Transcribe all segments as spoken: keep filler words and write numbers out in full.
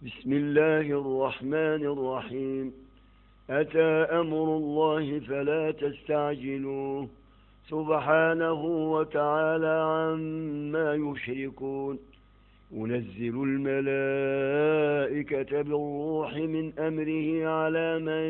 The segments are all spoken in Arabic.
بسم الله الرحمن الرحيم. أتى أمر الله فلا تستعجلوه سبحانه وتعالى عما يشركون. ينزل الملائكة بالروح من أمره على من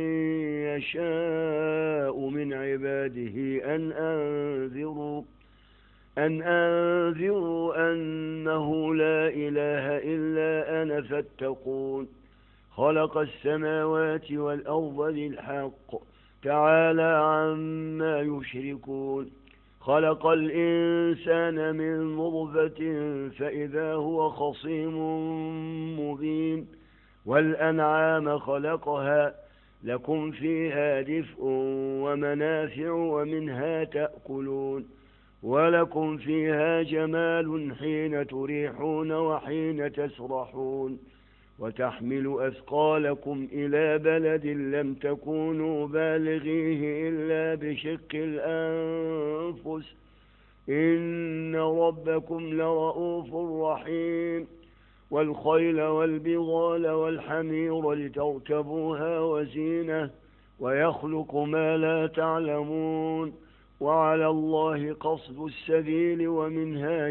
يشاء من عباده أن أنذروا أن أنذروا أنه لا إله إلا أنا فاتقون. خلق السماوات والأرض بالحق تعالى عما يشركون. خلق الإنسان من نطفة فإذا هو خصيم مبين. والأنعام خلقها لكم فيها دفء ومنافع ومنها تأكلون. ولكم فيها جمال حين تريحون وحين تسرحون. وتحمل أثقالكم إلى بلد لم تكونوا بالغيه إلا بشق الأنفس إن ربكم لرؤوف رحيم. والخيل والبغال والحمير لتركبوها وزينة ويخلق ما لا تعلمون. وعلى الله قصد السبيل ومنها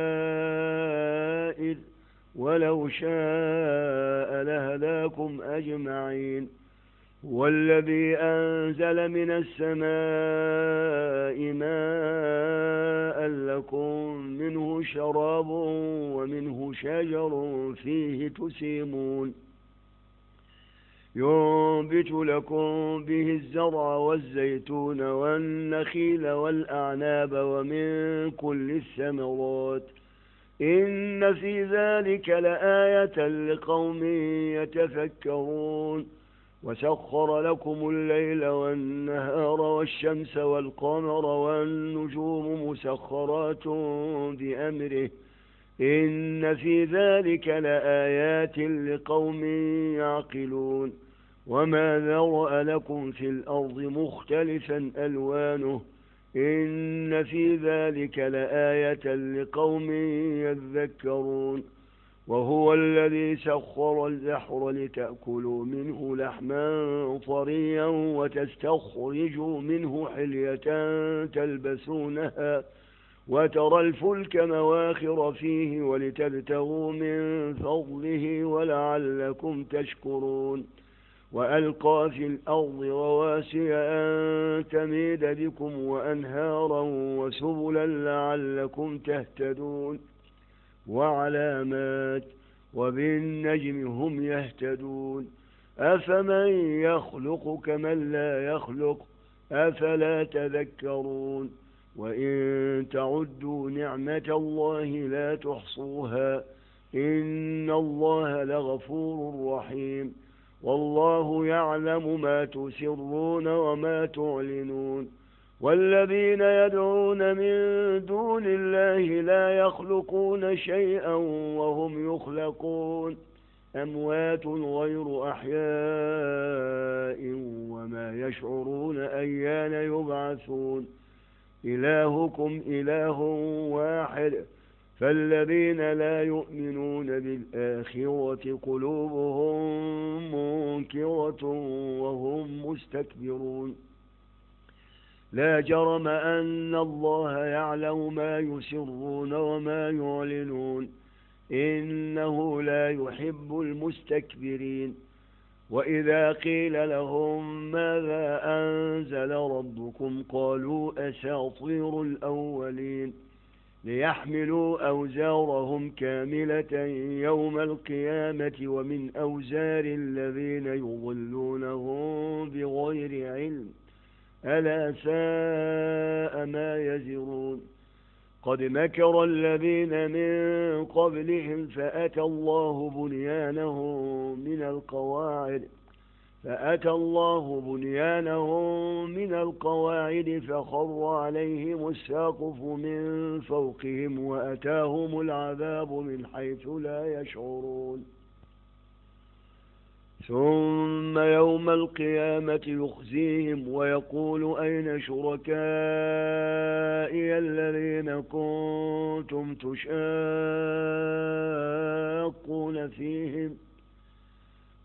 جائر ولو شاء لهداكم أجمعين. والذي أنزل من السماء ماء لكم منه شراب ومنه شجر فيه تسيمون. ينبت لكم به الزرع والزيتون والنخيل والأعناب ومن كل الثمرات إن في ذلك لآية لقوم يتفكرون. وسخر لكم الليل والنهار والشمس والقمر والنجوم مسخرات بأمره إن في ذلك لآيات لقوم يعقلون. وما ذرأ لكم في الأرض مختلفا ألوانه إن في ذلك لآية لقوم يذكرون. وهو الذي سخر البحر لتأكلوا منه لحما طريا وتستخرجوا منه حلية تلبسونها وترى الفلك مواخر فيه ولتبتغوا من فضله ولعلكم تشكرون. وألقى في الأرض رواسي أن تميد بكم وأنهارا وسبلا لعلكم تهتدون. وعلامات وبالنجم هم يهتدون. أفمن يخلق كمن لا يخلق أفلا تذكرون. وإن تعدوا نعمة الله لا تحصوها إن الله لغفور رحيم. والله يعلم ما تسرون وما تعلنون. والذين يدعون من دون الله لا يخلقون شيئا وهم يخلقون أموات غير أحياء وما يشعرون أيان يبعثون. إلهكم إله واحد فالذين لا يؤمنون بالآخرة قلوبهم منكرة وهم مستكبرون. لا جرم أن الله يعلم ما يسرون وما يعلنون إنه لا يحب المستكبرين. وإذا قيل لهم ماذا أنزل ربكم قالوا أساطير الأولين ليحملوا أوزارهم كاملة يوم القيامة ومن أوزار الذين يضلونهم بغير علم ألا ساء ما يزرون. قد مكر الذين من قبلهم فأتى الله بنيانهم من القواعد فأتى الله بنيانهم من القواعد فخر عليهم السقف من فوقهم وأتاهم العذاب من حيث لا يشعرون. ثم يوم القيامة يخزيهم ويقول أين شركائي الذين كنتم تشاقون فيهم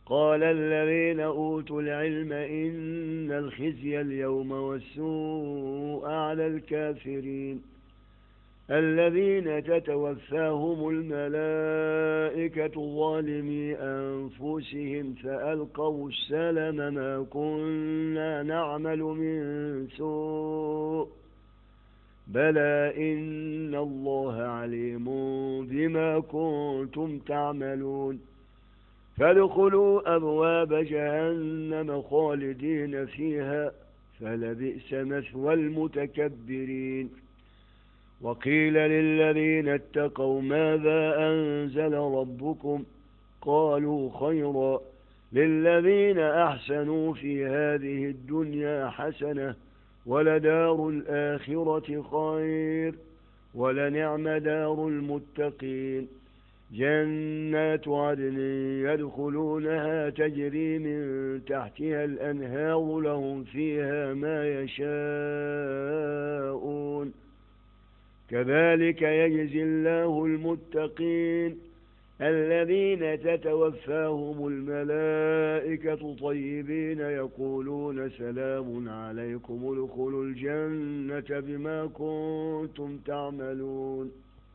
قال الذين أوتوا العلم إن الخزي اليوم والسوء على الكافرين الذين تتوفاهم الملائكة ظالمي أنفسهم فألقوا السلم ما كنا نعمل من سوء بلى إن الله عليم بما كنتم تعملون فادخلوا أبواب جهنم خالدين فيها فلبئس مثوى المتكبرين وقيل للذين اتقوا ماذا أنزل ربكم قالوا خيرا للذين أحسنوا في هذه الدنيا حسنة ولدار الآخرة خير ولنعم دار المتقين جنات عدن يدخلونها تجري من تحتها الأنهار لهم فيها ما يشاءون كذلك يجزي الله المتقين الذين تتوفاهم الملائكة طيبين يقولون سلام عليكم ادخلوا الجنة بما كنتم تعملون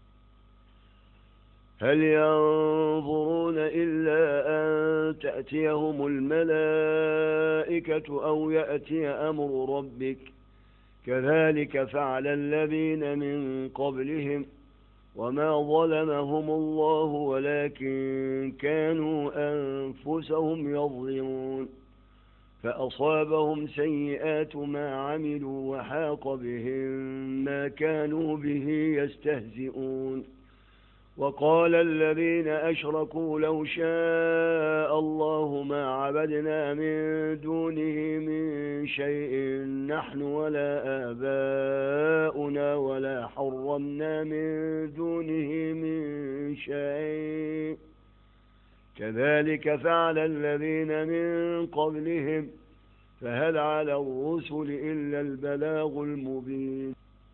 هل ينظرون إلا أن تأتيهم الملائكة أو يأتي أمر ربك كذلك فعل الذين من قبلهم وما ظلمهم الله ولكن كانوا أنفسهم يظلمون فأصابهم سيئات ما عملوا وحاق بهم ما كانوا به يستهزئون وقال الذين أشركوا لو شاء الله ما عبدنا من دونه من شيء نحن ولا آباؤنا ولا حرمنا من دونه من شيء كذلك فعل الذين من قبلهم فهل على الرسل إلا البلاغ المبين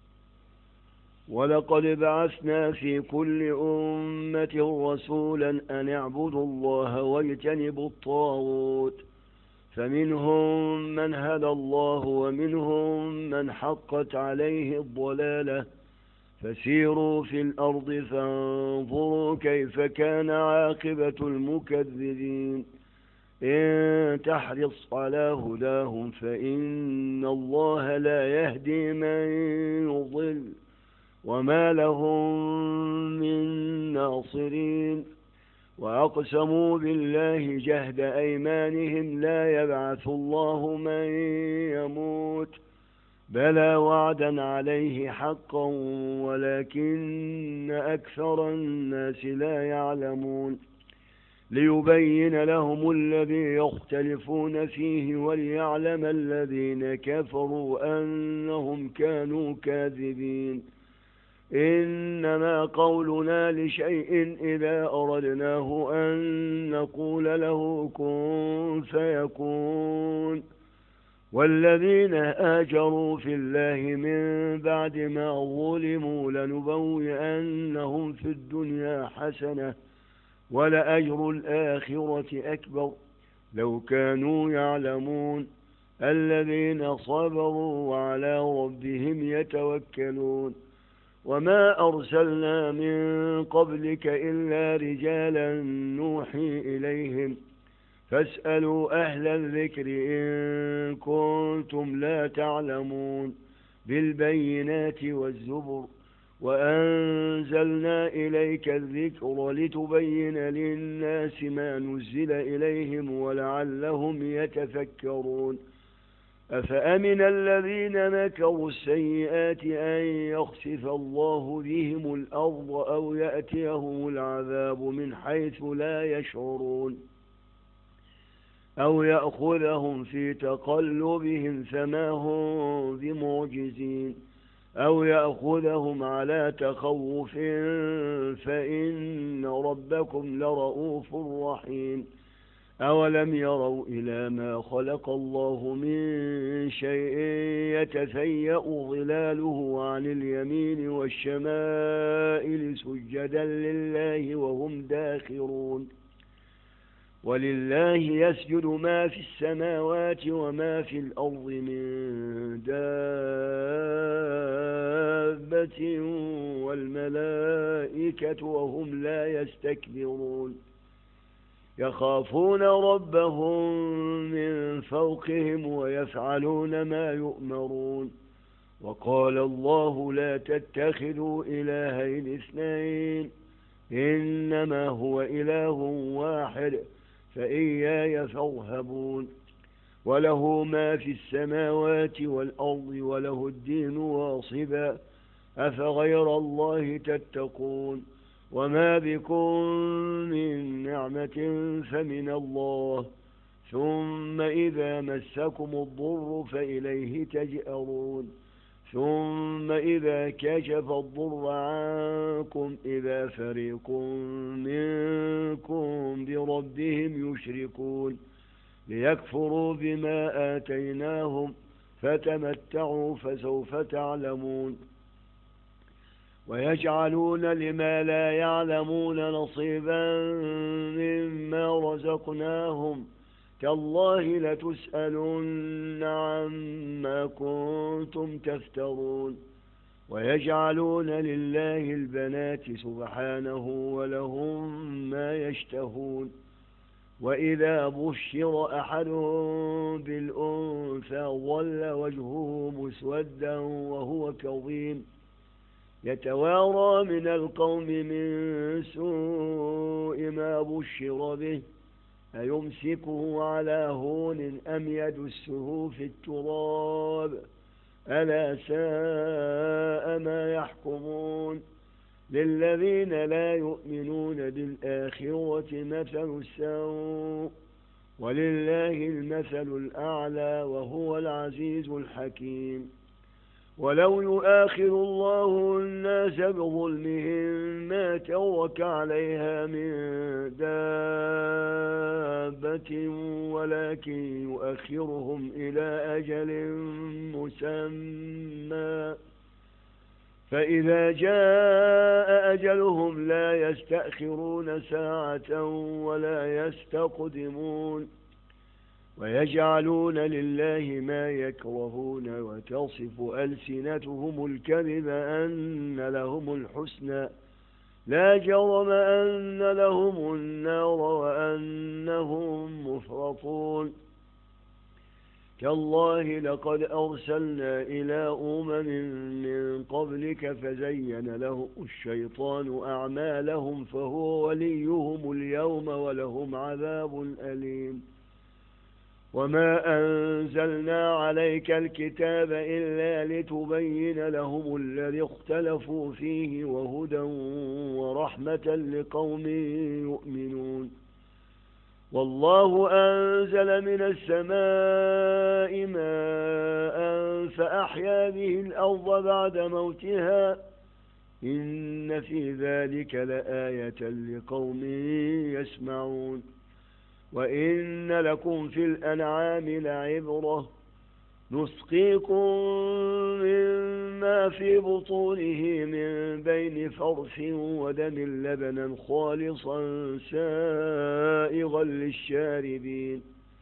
ولقد بعثنا في كل أمة رسولا أن اعبدوا الله واجتنبوا الطاغوت فمنهم من هدى الله ومنهم من حقت عليه الضلالة فسيروا في الأرض فانظروا كيف كان عاقبة المكذبين إن تحرص على هداهم فإن الله لا يهدي من يضل وما لهم من ناصرين وأقسموا بالله جهد أيمانهم لا يبعث الله من يموت بلى وعدا عليه حقا ولكن أكثر الناس لا يعلمون ليبين لهم الذي يختلفون فيه وليعلم الذين كفروا أنهم كانوا كاذبين إنما قولنا لشيء إذا أردناه أن نقول له كن فيكون والذين هاجروا في الله من بعد ما ظلموا لنبوئنهم في الدنيا حسنة ولأجر الآخرة أكبر لو كانوا يعلمون الذين صبروا وعلى ربهم يتوكلون وما أرسلنا من قبلك إلا رجالا نوحي إليهم فاسألوا أهل الذكر إن كنتم لا تعلمون بالبينات والزبر وأنزلنا إليك الذكر لتبين للناس ما نزل إليهم ولعلهم يتفكرون أفأمن الذين مكروا السيئات أن يخسف الله بهم الأرض أو يأتيهم العذاب من حيث لا يشعرون أو يأخذهم في تقلبهم فما هم بمعجزين أو يأخذهم على تخوف فإن ربكم لرؤوف رحيم أولم يروا إلى ما خلق الله من شيء يتفيأ ظلاله عن اليمين والشمائل سجدا لله وهم داخرون ولله يسجد ما في السماوات وما في الأرض من دابة والملائكة وهم لا يستكبرون يخافون ربهم من فوقهم ويفعلون ما يؤمرون وقال الله لا تتخذوا إلهين اثنين إنما هو إله واحد فإياي فارهبون وله ما في السماوات والأرض وله الدين واصبا أفغير الله تتقون وما بكم من نعمة فمن الله ثم إذا مسكم الضر فإليه تجأرون ثم إذا كشف الضر عنكم إذا فريق منكم بربهم يشركون ليكفروا بما آتيناهم فتمتعوا فسوف تعلمون ويجعلون لما لا يعلمون نصيبا مما رزقناهم تالله لتسألن عما كنتم تفترون ويجعلون لله البنات سبحانه ولهم ما يشتهون وإذا بشر أحدهم بالأنثى ظل وجهه مسودا وهو كظيم يتوارى من القوم من سوء ما بشر به أيمسكه على هون أم يدسه في التراب ألا ساء ما يحكمون للذين لا يؤمنون بالآخرة مثل السوء ولله المثل الأعلى وهو العزيز الحكيم ولو يؤاخذ الله الناس بظلمهم ما ترك عليها من دابة ولكن يؤخرهم إلى أجل مسمى فإذا جاء أجلهم لا يستأخرون ساعة ولا يستقدمون ويجعلون لله ما يكرهون وتصف ألسنتهم الكذب أن لهم الحسنى لا جرم أن لهم النار وأنهم مفرطون تالله لقد أرسلنا إلى أمم من قبلك فزين لهم الشيطان أعمالهم فهو وليهم اليوم ولهم عذاب أليم وما أنزلنا عليك الكتاب إلا لتبين لهم الذي اختلفوا فيه وهدى ورحمة لقوم يؤمنون والله أنزل من السماء ماء فأحيا به الأرض بعد موتها إن في ذلك لآية لقوم يسمعون وإن لكم في الأنعام لعبرة نسقيكم مما في بطونه من بين فرث ودم لبنا خالصا سائغا للشاربين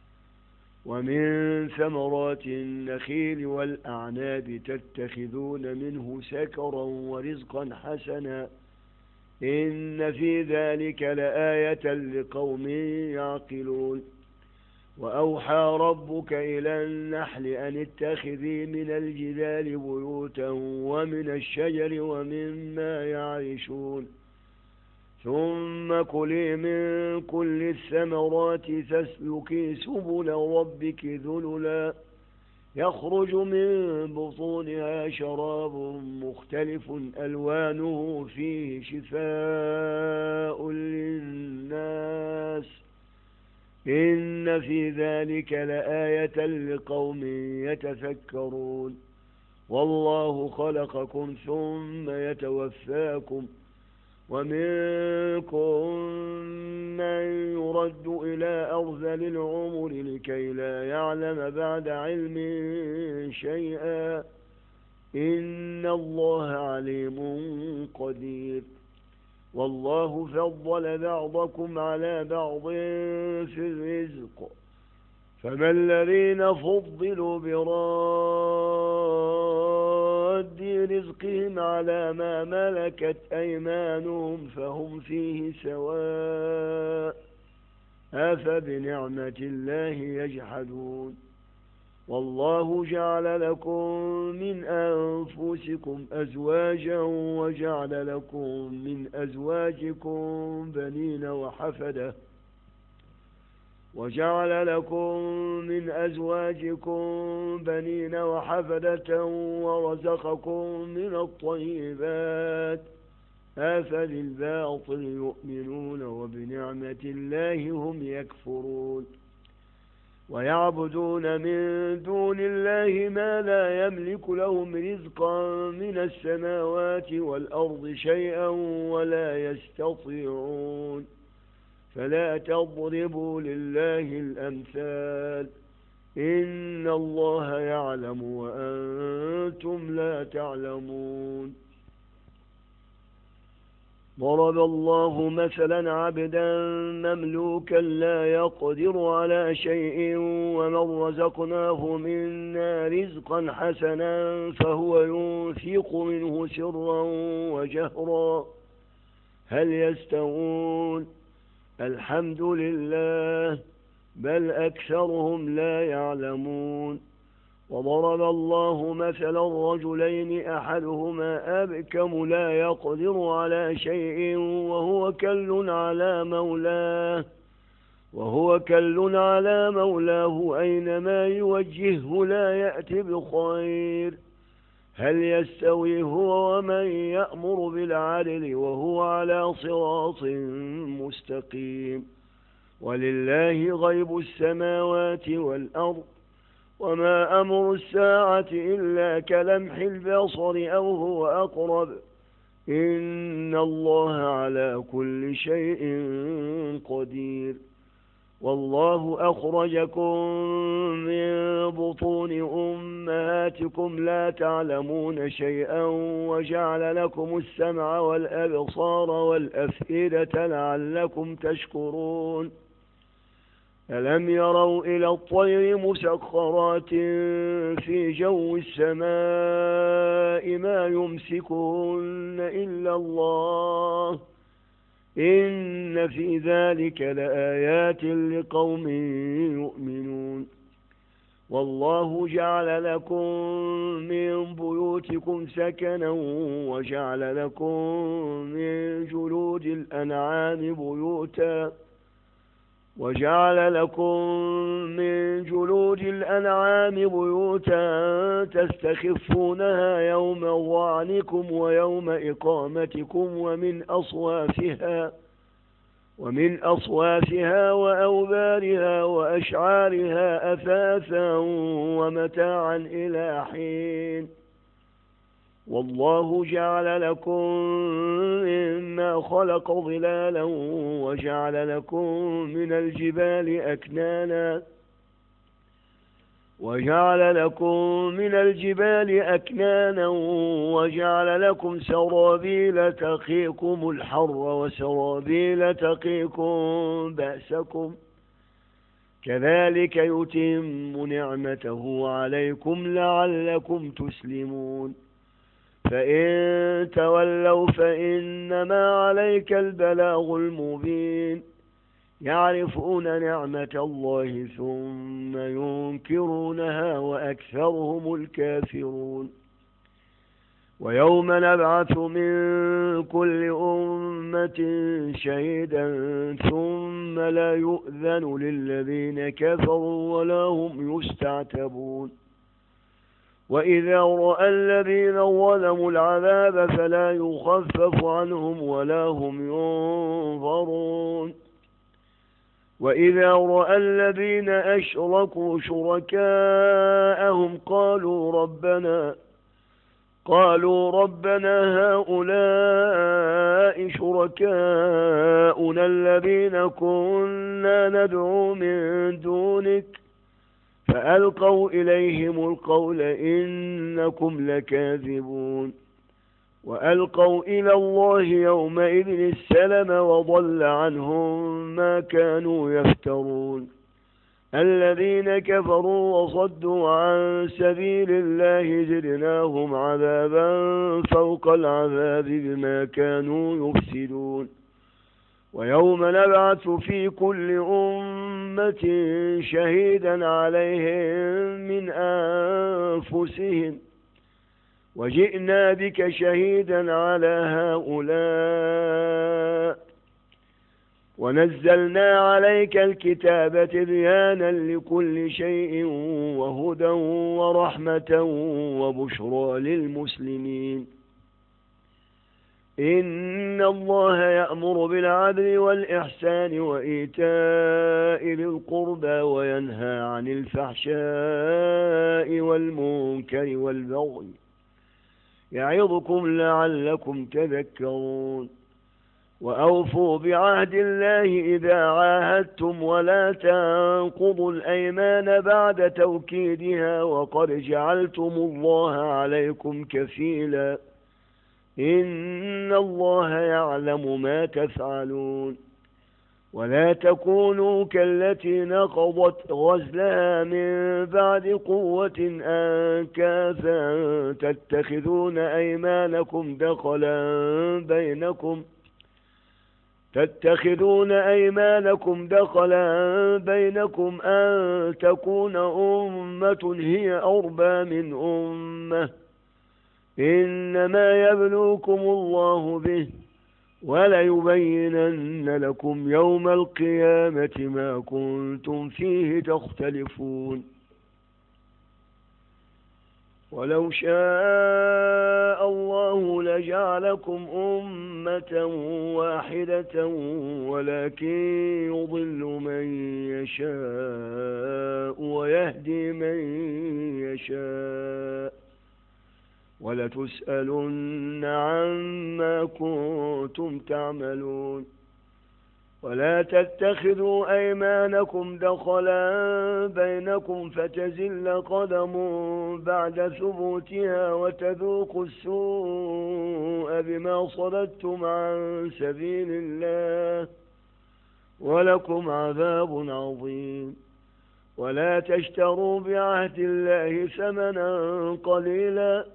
ومن ثمرات النخيل والأعناب تتخذون منه سكرا ورزقا حسنا إن في ذلك لآية لقوم يعقلون وأوحى ربك إلى النحل أن اتخذي من الجبال بيوتا ومن الشجر ومما يعرشون ثم كلي من كل الثمرات فاسلكي سبل ربك ذللا يخرج من بطونها شراب مختلف ألوانه فيه شفاء للناس إن في ذلك لآية لقوم يتفكرون والله خلقكم ثم يتوفاكم ومنكم من يرد إلى أرذل العمر لكي لا يعلم بعد علم شيئا إن الله عليم قدير والله فضل بعضكم على بعض في الرزق، فما الذين فضلوا براد رزقهم على ما ملكت أيمانهم فهم فيه سواء، أفبنعمة الله يجحدون. والله جعل لكم من أنفسكم أزواجا وجعل لكم من أزواجكم بنين وحفدة وجعل لكم من أزواجكم بنين وحفدة ورزقكم من الطيبات، أفبالباطل يؤمنون وبنعمة الله هم يكفرون. ويعبدون من دون الله ما لا يملك لهم رزقا من السماوات والأرض شيئا ولا يستطيعون، فلا تضربوا لله الأمثال، إن الله يعلم وأنتم لا تعلمون. ضرب الله مثلا عبدا مملوكا لا يقدر على شيء ومن رزقناه منا رزقا حسنا فهو ينفق منه سرا وجهرا هل يستوون؟ الحمد لله بل أكثرهم لا يعلمون. وضرب الله مثلا رجلين أحدهما أبكم لا يقدر على شيء وهو كل على مولاه وهو كل على مولاه أينما يوجهه لا يأتي بخير، هل يستوي هو ومن يأمر بالعدل وهو على صراط مستقيم؟ ولله غيب السماوات والأرض وما أمر الساعة إلا كلمح البصر أو هو أقرب، إن الله على كل شيء قدير. والله أخرجكم من بطون أمهاتكم لا تعلمون شيئا وجعل لكم السمع والأبصار والأفئدة لعلكم تشكرون. ألم يروا إلى الطير مسخرات في جو السماء ما يمسكهن إلا الله، إن في ذلك لآيات لقوم يؤمنون. والله جعل لكم من بيوتكم سكنا وجعل لكم من جلود الأنعام بيوتا وجعل لكم من جلود الأنعام بيوتا تستخفونها يوم ظعنكم ويوم إقامتكم ومن أصوافها ومن أصوافها وأوبارها وأشعارها أثاثا ومتاعا إلى حين. والله جعل لكم مما خلق ظلالا وجعل لكم من الجبال أكنانا وجعل لكم من الجبال أكنانا وجعل لكم سرابيل تقيكم الحر وسرابيل تقيكم بأسكم، كذلك يتم نعمته عليكم لعلكم تسلمون. فإن تولوا فإنما عليك البلاغ المبين، يعرفون نعمة الله ثم ينكرونها وأكثرهم الكافرون. ويوم نبعث من كل أمة شهيدا ثم لا يؤذن للذين كفروا ولا هم يستعتبون. وإذا رأى الذين ظلموا العذاب فلا يخفف عنهم ولا هم ينظرون. وإذا رأى الذين أشركوا شركاءهم قالوا ربنا قالوا ربنا هؤلاء شركاؤنا الذين كنا ندعو من دونك فألقوا إليهم القول إنكم لكاذبون. وألقوا إلى الله يومئذ السلم وضل عنهم ما كانوا يفترون الذين كفروا وصدوا عن سبيل الله زدناهم عذابا فوق العذاب بما كانوا يفسدون ويوم نبعث في كل أمة شهيدا عليهم من أنفسهم وجئنا بك شهيدا على هؤلاء ونزلنا عليك الكتاب تبيانا لكل شيء وهدى ورحمة وبشرى للمسلمين إن الله يأمر بالعدل والإحسان وإيتاء ذي القربى وينهى عن الفحشاء والمنكر والبغي يعظكم لعلكم تذكرون وأوفوا بعهد الله إذا عاهدتم ولا تنقضوا الأيمان بعد توكيدها وقد جعلتم الله عليكم كفيلا إن الله يعلم ما تفعلون ولا تكونوا كالتي نقضت غزلها من بعد قوة أنكاثا تتخذون أيمانكم دخلا بينكم تتخذون أيمانكم دخلا بينكم أن تكون أمة هي أربى من أمة إنما يبلوكم الله به وليبينن لكم يوم القيامة ما كنتم فيه تختلفون ولو شاء الله لجعلكم أمة واحدة ولكن يضل من يشاء ويهدي من يشاء ولتسألن عما كنتم تعملون ولا تتخذوا أيمانكم دخلا بينكم فتزل قدم بعد ثبوتها وتذوقوا السوء بما صددتم عن سبيل الله ولكم عذاب عظيم ولا تشتروا بعهد الله ثمنا قليلا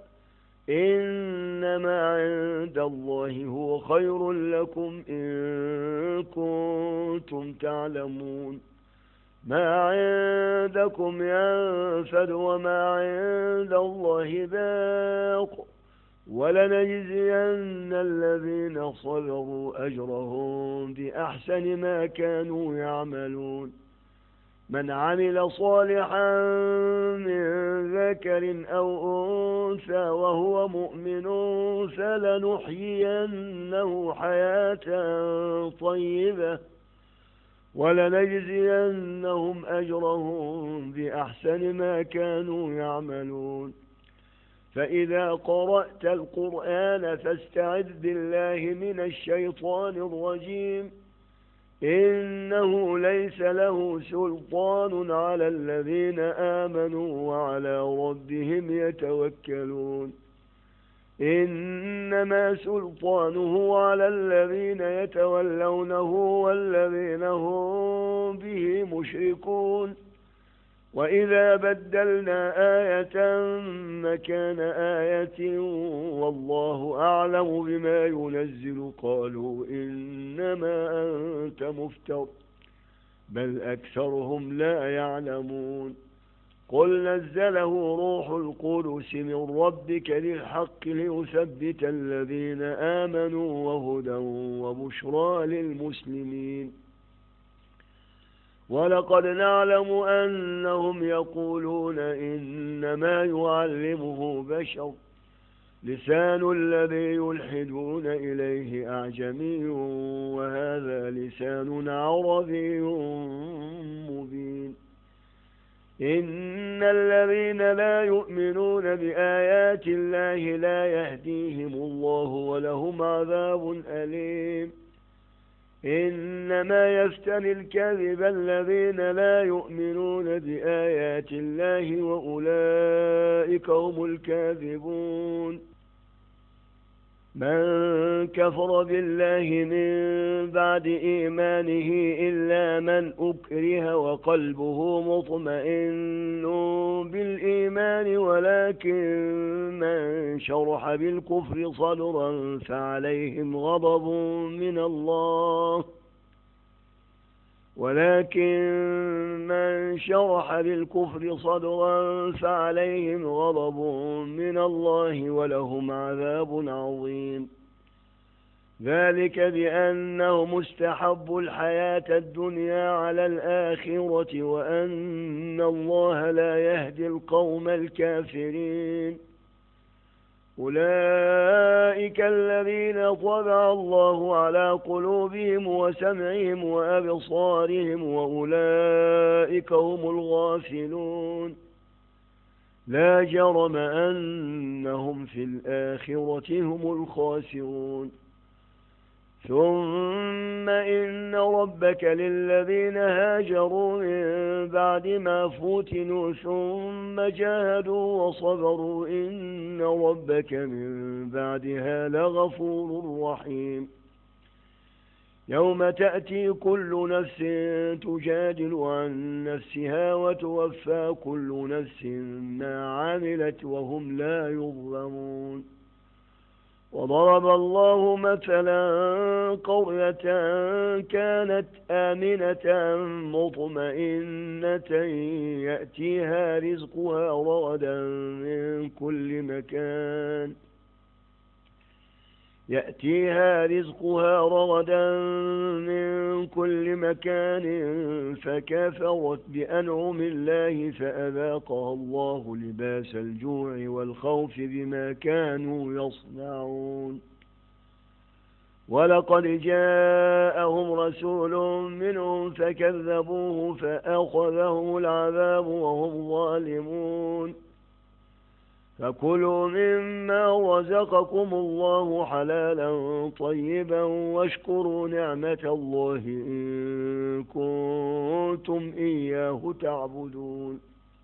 إنما عند الله هو خير لكم إن كنتم تعلمون ما عندكم ينفد وما عند الله باق ولنجزين الذين صبروا أجرهم بأحسن ما كانوا يعملون من عمل صالحا من ذكر أو أنثى وهو مؤمن فلنحيينه حياة طيبة ولنجزينهم أجرهم بأحسن ما كانوا يعملون فإذا قرأت القرآن فاستعذ بالله من الشيطان الرجيم إنه ليس له سلطان على الذين آمنوا وعلى ربهم يتوكلون إنما سلطانه على الذين يتولونه والذين هم به مشركون وإذا بدلنا آية مكان آية والله أعلم بما ينزل قالوا إنما أنت مفتر بل أكثرهم لا يعلمون قل نزله روح القدس من ربك للحق ليثبت الذين آمنوا وهدى وبشرى للمسلمين ولقد نعلم أنهم يقولون إنما يعلمه بشر لسان الذي يلحدون إليه أعجمي وهذا لسان عربي مبين إن الذين لا يؤمنون بآيات الله لا يهديهم الله ولهم عذاب أليم إنما يفتري الكذب الذين لا يؤمنون بآيات الله وأولئك هم الكاذبون من كفر بالله من بعد إيمانه إلا من أكره وقلبه مطمئن بالإيمان ولكن من شرح بالكفر صدرا فعليهم غضب من الله ولكن من شرح بالكفر صدرا فعليهم غضب من الله ولهم عذاب عظيم ذلك بأنهم استحبوا الحياة الدنيا على الآخرة وأن الله لا يهدي القوم الكافرين أولئك الذين طبع الله على قلوبهم وسمعهم وأبصارهم وأولئك هم الغافلون لا جرم أنهم في الآخرة هم الخاسرون ثم إن ربك للذين هاجروا من بعد ما فتنوا ثم جاهدوا وصبروا إن ربك من بعدها لغفور رحيم يوم تأتي كل نفس تجادل عن نفسها وتوفى كل نفس ما عملت وهم لا يظلمون وضرب الله مثلا قرية كانت آمنة مطمئنة يأتيها رزقها رغدا من كل مكان يأتيها رزقها رغدا من كل مكان فكفرت بأنعم الله فأذاقها الله لباس الجوع والخوف بما كانوا يصنعون ولقد جاءهم رسول منهم فكذبوه فأخذهم العذاب وهم ظالمون فكلوا مما رزقكم الله حلالا طيبا واشكروا نعمة الله إن كنتم إياه تعبدون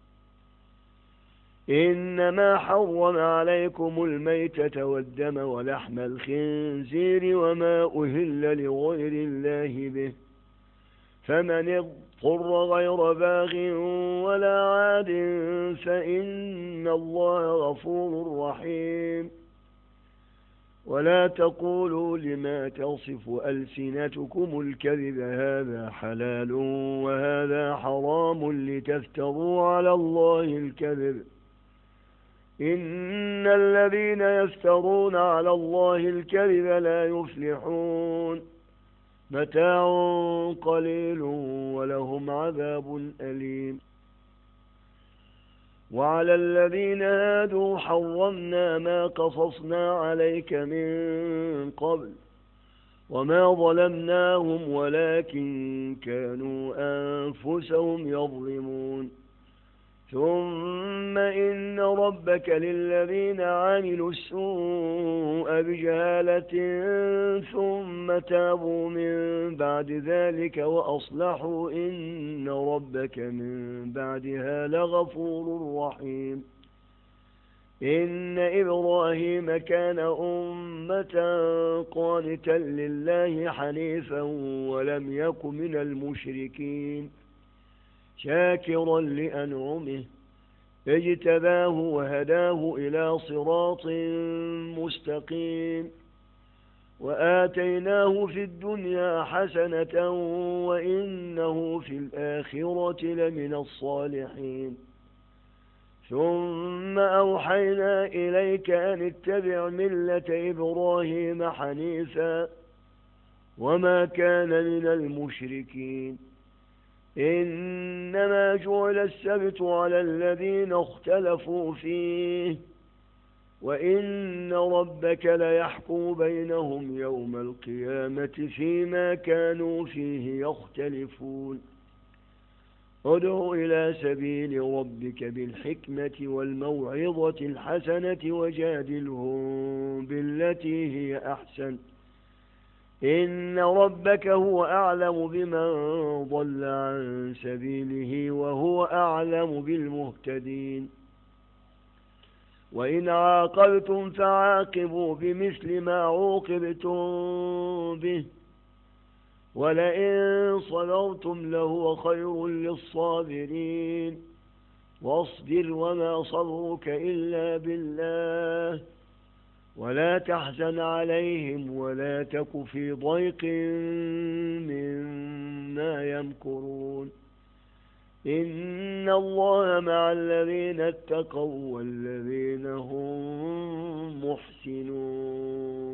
إنما حرم عليكم الميتة والدم ولحم الخنزير وما أهل لغير الله به فمن اضطر غير باغ ولا عاد فإن الله غفور رحيم ولا تقولوا لما تصف ألسنتكم الكذب هذا حلال وهذا حرام لتفتروا على الله الكذب إن الذين يفترون على الله الكذب لا يفلحون متاع قليل ولهم عذاب أليم وعلى الذين هادوا حرمنا ما قصصنا عليك من قبل وما ظلمناهم ولكن كانوا أنفسهم يظلمون ثم إن ربك للذين عملوا السوء بجهالة ثم تابوا من بعد ذلك وأصلحوا إن ربك من بعدها لغفور رحيم إن إبراهيم كان أمة قانتا لله حنيفا ولم يك من المشركين شاكرا لأنعمه اجتباه وهداه إلى صراط مستقيم وآتيناه في الدنيا حسنة وإنه في الآخرة لمن الصالحين ثم أوحينا إليك أن اتبع ملة إبراهيم حنيفا وما كان من المشركين إنما جعل السبت على الذين اختلفوا فيه وإن ربك ليحكم بينهم يوم القيامة فيما كانوا فيه يختلفون ادع إلى سبيل ربك بالحكمة والموعظة الحسنة وجادلهم بالتي هي أحسن إن ربك هو أعلم بمن ضل عن سبيله وهو أعلم بالمهتدين وإن عاقبتم فعاقبوا بمثل ما عوقبتم به ولئن صبرتم لهو خير للصابرين واصبر وما صبرك إلا بالله ولا تحزن عليهم ولا تك في ضيق مما يمكرون إن الله مع الذين اتقوا والذين هم محسنون.